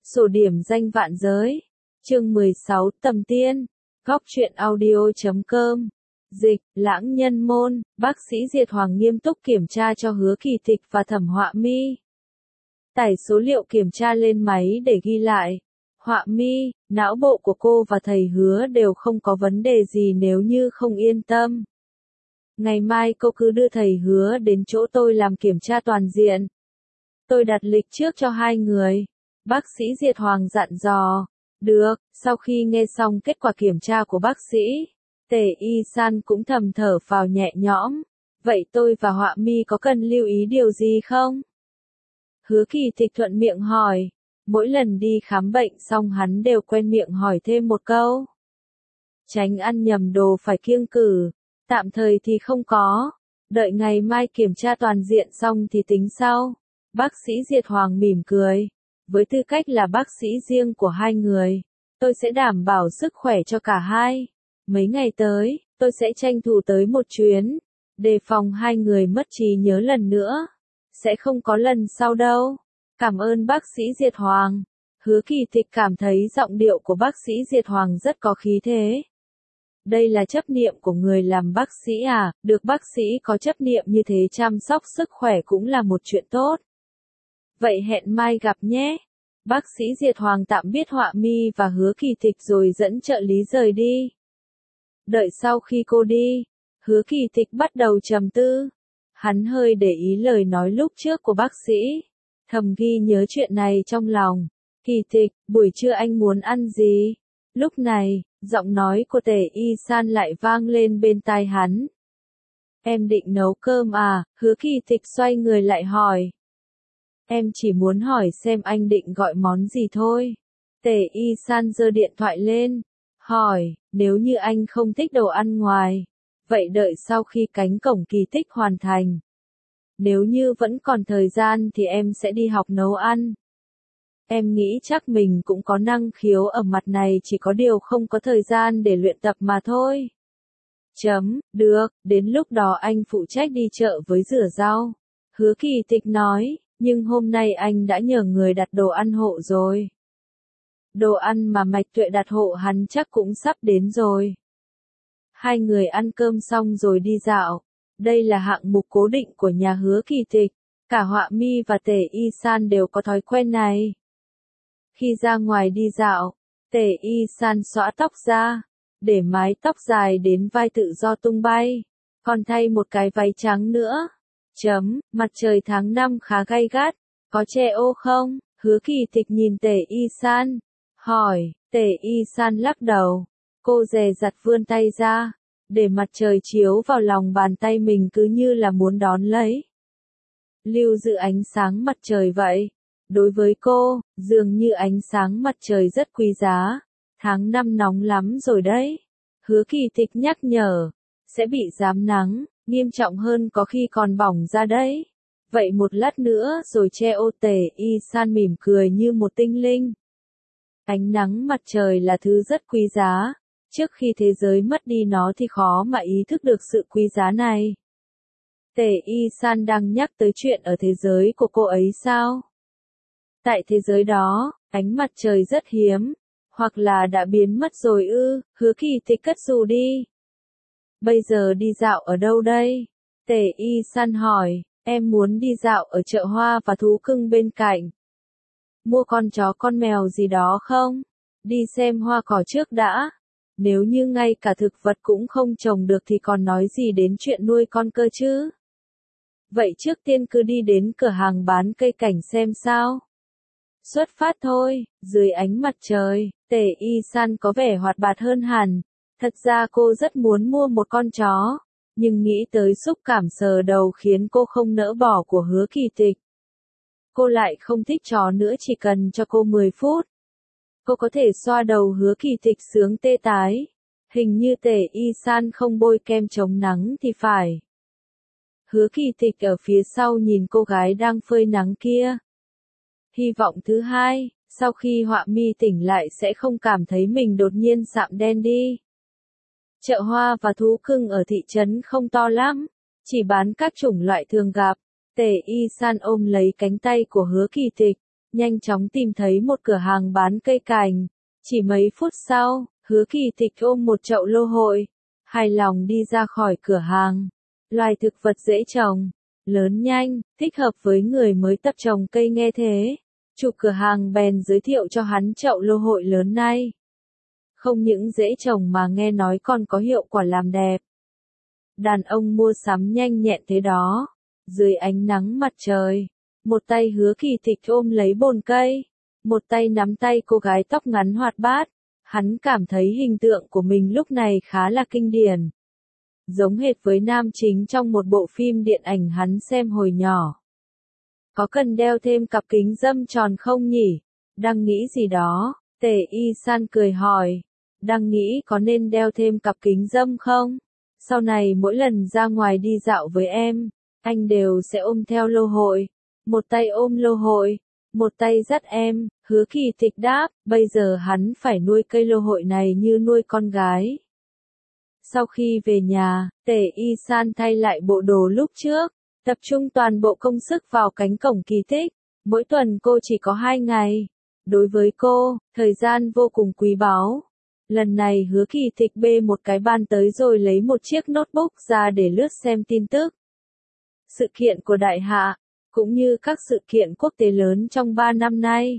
Sổ điểm danh vạn giới. Chương 16 Tầm Tiên. Góc truyện audio.com. Dịch, Lãng Nhân Môn. Bác sĩ Diệt Hoàng nghiêm túc kiểm tra cho Hứa Kỳ Tịch và Thẩm Họa Mi. Tải số liệu kiểm tra lên máy để ghi lại. Họa Mi, não bộ của cô và thầy Hứa đều không có vấn đề gì nếu như không yên tâm. Ngày mai cô cứ đưa thầy Hứa đến chỗ tôi làm kiểm tra toàn diện. Tôi đặt lịch trước cho hai người. Bác sĩ Diệt Hoàng dặn dò. Được, sau khi nghe xong kết quả kiểm tra của bác sĩ, Tề Y San cũng thầm thở phào nhẹ nhõm. Vậy tôi và Họa Mi có cần lưu ý điều gì không? Hứa Kỳ Tịch thuận miệng hỏi. Mỗi lần đi khám bệnh xong hắn đều quen miệng hỏi thêm một câu. Tránh ăn nhầm đồ phải kiêng cử. Tạm thời thì không có. Đợi ngày mai kiểm tra toàn diện xong thì tính sau. Bác sĩ Diệt Hoàng mỉm cười. Với tư cách là bác sĩ riêng của hai người, tôi sẽ đảm bảo sức khỏe cho cả hai. Mấy ngày tới, tôi sẽ tranh thủ tới một chuyến, đề phòng hai người mất trí nhớ lần nữa. Sẽ không có lần sau đâu. Cảm ơn bác sĩ Diệt Hoàng. Hứa Kỳ Tịch cảm thấy giọng điệu của bác sĩ Diệt Hoàng rất có khí thế. Đây là chấp niệm của người làm bác sĩ à, được bác sĩ có chấp niệm như thế chăm sóc sức khỏe cũng là một chuyện tốt. Vậy hẹn mai gặp nhé. Bác sĩ Diệt Hoàng tạm biệt Họa Mi và Hứa Kỳ Tịch rồi dẫn trợ lý rời đi. Đợi sau khi cô đi, Hứa Kỳ Tịch bắt đầu trầm tư. Hắn hơi để ý lời nói lúc trước của bác sĩ. Thầm ghi nhớ chuyện này trong lòng. Kỳ Tịch, buổi trưa anh muốn ăn gì? Lúc này, giọng nói của Tề Y San lại vang lên bên tai hắn. Em định nấu cơm à? Hứa Kỳ Tịch xoay người lại hỏi. Em chỉ muốn hỏi xem anh định gọi món gì thôi. Tề Y San giơ điện thoại lên. Hỏi, nếu như anh không thích đồ ăn ngoài, vậy đợi sau khi cánh cổng kỳ tích hoàn thành. Nếu như vẫn còn thời gian thì em sẽ đi học nấu ăn. Em nghĩ chắc mình cũng có năng khiếu ở mặt này, chỉ có điều không có thời gian để luyện tập mà thôi. Được, đến lúc đó anh phụ trách đi chợ với rửa rau. Hứa Kỳ Tịch nói, nhưng hôm nay anh đã nhờ người đặt đồ ăn hộ rồi. Đồ ăn mà Mạch Tuệ đặt hộ hắn chắc cũng sắp đến rồi. Hai người ăn cơm xong rồi đi dạo. Đây là hạng mục cố định của nhà Hứa Kỳ Tịch. Cả Họa Mi và Tề Y San đều có thói quen này. Khi ra ngoài đi dạo, Tề Y San xõa tóc ra, để mái tóc dài đến vai tự do tung bay, còn thay một cái váy trắng nữa. Mặt trời tháng 5 khá gay gắt, có che ô không? Hứa Kỳ Tịch nhìn Tề Y San, hỏi. Tề Y San lắc đầu. Cô dè dặt vươn tay ra, để mặt trời chiếu vào lòng bàn tay mình cứ như là muốn đón lấy. Lưu giữ ánh sáng mặt trời vậy. Đối với cô, dường như ánh sáng mặt trời rất quý giá. Tháng 5 nóng lắm rồi đấy. Hứa Kỳ Tịch nhắc nhở. Sẽ bị rám nắng, nghiêm trọng hơn có khi còn bỏng ra đấy. Vậy một lát nữa rồi che ô. Tề Y San mỉm cười như một tinh linh. Ánh nắng mặt trời là thứ rất quý giá. Trước khi thế giới mất đi nó thì khó mà ý thức được sự quý giá này. Tề Y San đang nhắc tới chuyện ở thế giới của cô ấy sao? Tại thế giới đó, ánh mặt trời rất hiếm, hoặc là đã biến mất rồi ư? Hứa Kỳ Tịch cất dù đi. Bây giờ đi dạo ở đâu đây? Tề Y San hỏi, em muốn đi dạo ở chợ hoa và thú cưng bên cạnh. Mua con chó con mèo gì đó không? Đi xem hoa cỏ trước đã. Nếu như ngay cả thực vật cũng không trồng được thì còn nói gì đến chuyện nuôi con cơ chứ? Vậy trước tiên cứ đi đến cửa hàng bán cây cảnh xem sao. Xuất phát thôi. Dưới ánh mặt trời, Tề Y San có vẻ hoạt bát hơn hẳn. Thật ra cô rất muốn mua một con chó, nhưng nghĩ tới xúc cảm sờ đầu khiến cô không nỡ bỏ của Hứa Kỳ Tịch. Cô lại không thích chó nữa, chỉ cần cho cô 10 phút. Cô có thể xoa đầu Hứa Kỳ Tịch sướng tê tái. Hình như Tề Y San không bôi kem chống nắng thì phải. Hứa Kỳ Tịch ở phía sau nhìn cô gái đang phơi nắng kia. Hy vọng thứ hai, sau khi Họa Mi tỉnh lại sẽ không cảm thấy mình đột nhiên sạm đen đi. Chợ hoa và thú cưng ở thị trấn không to lắm, chỉ bán các chủng loại thường gặp. Tề Y San ôm lấy cánh tay của Hứa Kỳ Tịch, nhanh chóng tìm thấy một cửa hàng bán cây cảnh. Chỉ mấy phút sau, Hứa Kỳ Tịch ôm một chậu lô hội, hài lòng đi ra khỏi cửa hàng. Loài thực vật dễ trồng, lớn nhanh, thích hợp với người mới tập trồng cây nghe thế. Chủ cửa hàng bèn giới thiệu cho hắn chậu lô hội lớn này. Không những dễ trồng mà nghe nói còn có hiệu quả làm đẹp. Đàn ông mua sắm nhanh nhẹn thế đó. Dưới ánh nắng mặt trời, một tay Hứa Kỳ Tịch ôm lấy bồn cây, một tay nắm tay cô gái tóc ngắn hoạt bát. Hắn cảm thấy hình tượng của mình lúc này khá là kinh điển. Giống hệt với nam chính trong một bộ phim điện ảnh hắn xem hồi nhỏ. Có cần đeo thêm cặp kính râm tròn không nhỉ? Đang nghĩ gì đó, Tề Y San cười hỏi. Đang nghĩ có nên đeo thêm cặp kính râm không? Sau này mỗi lần ra ngoài đi dạo với em, anh đều sẽ ôm theo lô hội. Một tay ôm lô hội, một tay dắt em. Hứa Kỳ Tịch đáp, bây giờ hắn phải nuôi cây lô hội này như nuôi con gái. Sau khi về nhà, Tề Y San thay lại bộ đồ lúc trước, tập trung toàn bộ công sức vào cánh cổng kỳ tích. Mỗi tuần cô chỉ có 2 ngày. Đối với cô, thời gian vô cùng quý báu. Lần này Hứa Kỳ Tịch bê một cái bàn tới rồi lấy một chiếc notebook ra để lướt xem tin tức. Sự kiện của Đại Hạ, cũng như các sự kiện quốc tế lớn trong 3 năm nay.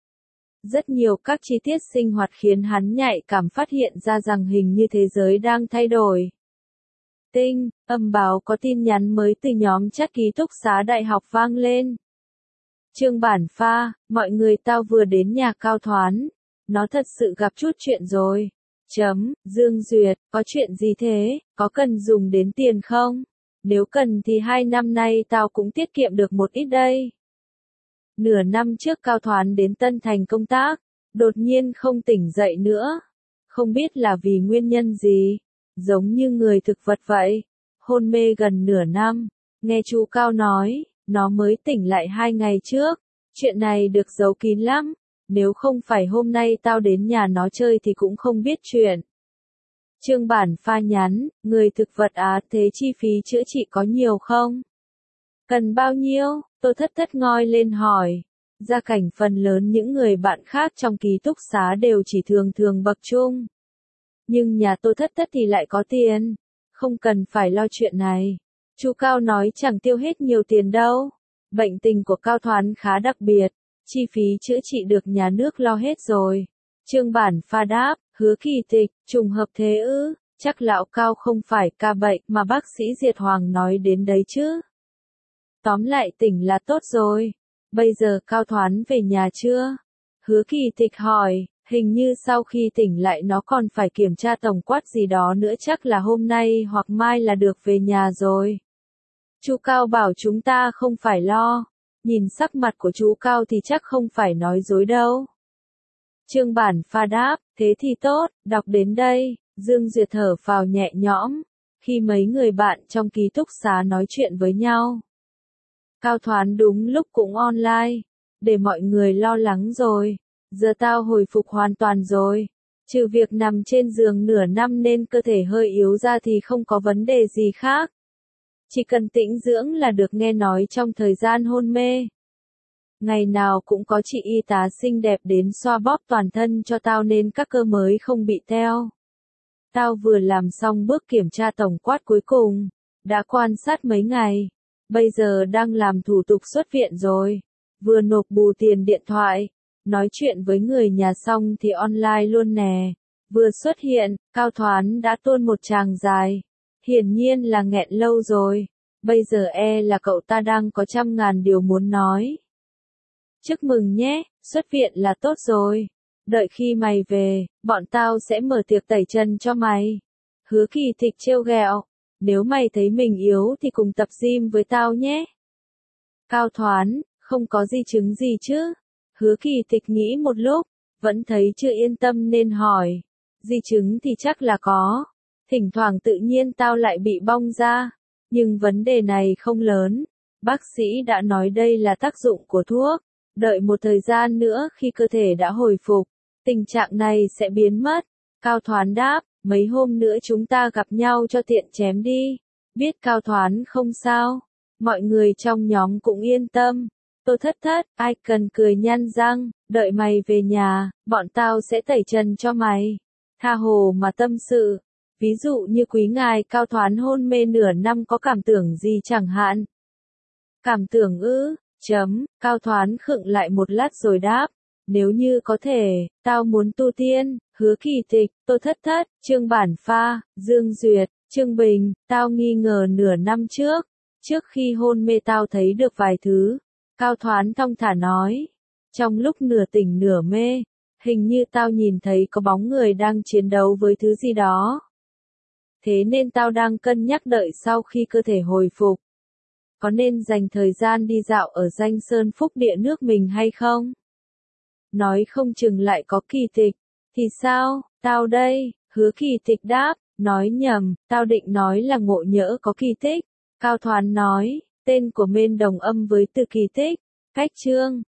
Rất nhiều các chi tiết sinh hoạt khiến hắn nhạy cảm phát hiện ra rằng hình như thế giới đang thay đổi. Tinh, âm báo có tin nhắn mới từ nhóm chat ký túc xá đại học vang lên. Trương Bản Pha, mọi người tao vừa đến nhà Cao Thoán. Nó thật sự gặp chút chuyện rồi. Dương Duyệt, có chuyện gì thế, có cần dùng đến tiền không? Nếu cần thì 2 năm nay tao cũng tiết kiệm được một ít đây. Nửa năm trước Cao Thoán đến Tân Thành công tác, đột nhiên không tỉnh dậy nữa. Không biết là vì nguyên nhân gì, giống như người thực vật vậy. Hôn mê gần nửa năm, nghe chú Cao nói, nó mới tỉnh lại 2 ngày trước. Chuyện này được giấu kín lắm, nếu không phải hôm nay tao đến nhà nó chơi thì cũng không biết chuyện. Trương Bản Pha nhắn, người thực vật thế chi phí chữa trị có nhiều không? Cần bao nhiêu? Tô Thất Thất ngoi lên hỏi. Gia cảnh phần lớn những người bạn khác trong ký túc xá đều chỉ thường bậc trung. Nhưng nhà Tô Thất Thất thì lại có tiền. Không cần phải lo chuyện này. Chú Cao nói chẳng tiêu hết nhiều tiền đâu. Bệnh tình của Cao Thoán khá đặc biệt. Chi phí chữa trị được nhà nước lo hết rồi. Trương Bản Pha đáp, Hứa Kỳ Tịch, trùng hợp thế ư, chắc lão Cao không phải ca bệnh mà bác sĩ Diệt Hoàng nói đến đấy chứ. Tóm lại tỉnh là tốt rồi. Bây giờ Cao Thoán về nhà chưa? Hứa Kỳ Tịch hỏi, hình như sau khi tỉnh lại nó còn phải kiểm tra tổng quát gì đó nữa, chắc là hôm nay hoặc mai là được về nhà rồi. Chú Cao bảo chúng ta không phải lo. Nhìn sắc mặt của chú Cao thì chắc không phải nói dối đâu. Trương Bản Pha đáp, thế thì tốt, đọc đến đây, Dương Duyệt thở phào nhẹ nhõm, khi mấy người bạn trong ký túc xá nói chuyện với nhau. Cao Thoán đúng lúc cũng online, để mọi người lo lắng rồi, giờ tao hồi phục hoàn toàn rồi, trừ việc nằm trên giường nửa năm nên cơ thể hơi yếu ra thì không có vấn đề gì khác. Chỉ cần tĩnh dưỡng là được, nghe nói trong thời gian hôn mê. Ngày nào cũng có chị y tá xinh đẹp đến xoa bóp toàn thân cho tao nên các cơ mới không bị teo. Tao vừa làm xong bước kiểm tra tổng quát cuối cùng, đã quan sát mấy ngày, bây giờ đang làm thủ tục xuất viện rồi, vừa nộp bù tiền điện thoại, nói chuyện với người nhà xong thì online luôn nè. Vừa xuất hiện, Cao Thoán đã tuôn một tràng dài, hiển nhiên là nghẹn lâu rồi, bây giờ là cậu ta đang có 100.000 điều muốn nói. Chúc mừng nhé, xuất viện là tốt rồi. Đợi khi mày về, bọn tao sẽ mở tiệc tẩy chân cho mày. Hứa Kỳ Tịch trêu ghẹo, nếu mày thấy mình yếu thì cùng tập gym với tao nhé. Cao Thoán, không có di chứng gì chứ? Hứa Kỳ Tịch nghĩ một lúc, vẫn thấy chưa yên tâm nên hỏi. Di chứng thì chắc là có. Thỉnh thoảng tự nhiên tao lại bị bong ra. Nhưng vấn đề này không lớn. Bác sĩ đã nói đây là tác dụng của thuốc. Đợi một thời gian nữa khi cơ thể đã hồi phục, tình trạng này sẽ biến mất. Cao Thoán đáp, mấy hôm nữa chúng ta gặp nhau cho tiện chém đi. Biết Cao Thoán không sao, mọi người trong nhóm cũng yên tâm. Tô Thất Thất, ai cần cười nhăn răng, đợi mày về nhà, bọn tao sẽ tẩy trần cho mày. Tha hồ mà tâm sự. Ví dụ như quý ngài Cao Thoán hôn mê nửa năm có cảm tưởng gì chẳng hạn. Cảm tưởng ư, Cao Thoán khựng lại một lát rồi đáp. Nếu như có thể, tao muốn tu tiên, Hứa Kỳ Tịch, Tô Thất Thất, Trương Bản Pha, Dương Duyệt, Trương Bình, tao nghi ngờ nửa năm trước khi hôn mê tao thấy được vài thứ. Cao Thoán thong thả nói, trong lúc nửa tỉnh nửa mê, hình như tao nhìn thấy có bóng người đang chiến đấu với thứ gì đó. Thế nên tao đang cân nhắc đợi sau khi cơ thể hồi phục. Có nên dành thời gian đi dạo ở danh sơn phúc địa nước mình hay không? Nói không chừng lại có Kỳ Tịch. Thì sao, tao đây, Hứa Kỳ Tịch đáp, nói nhầm, tao định nói là ngộ nhỡ có kỳ tích. Cao Thoán nói, tên của Mên đồng âm với từ kỳ tích. Cách chương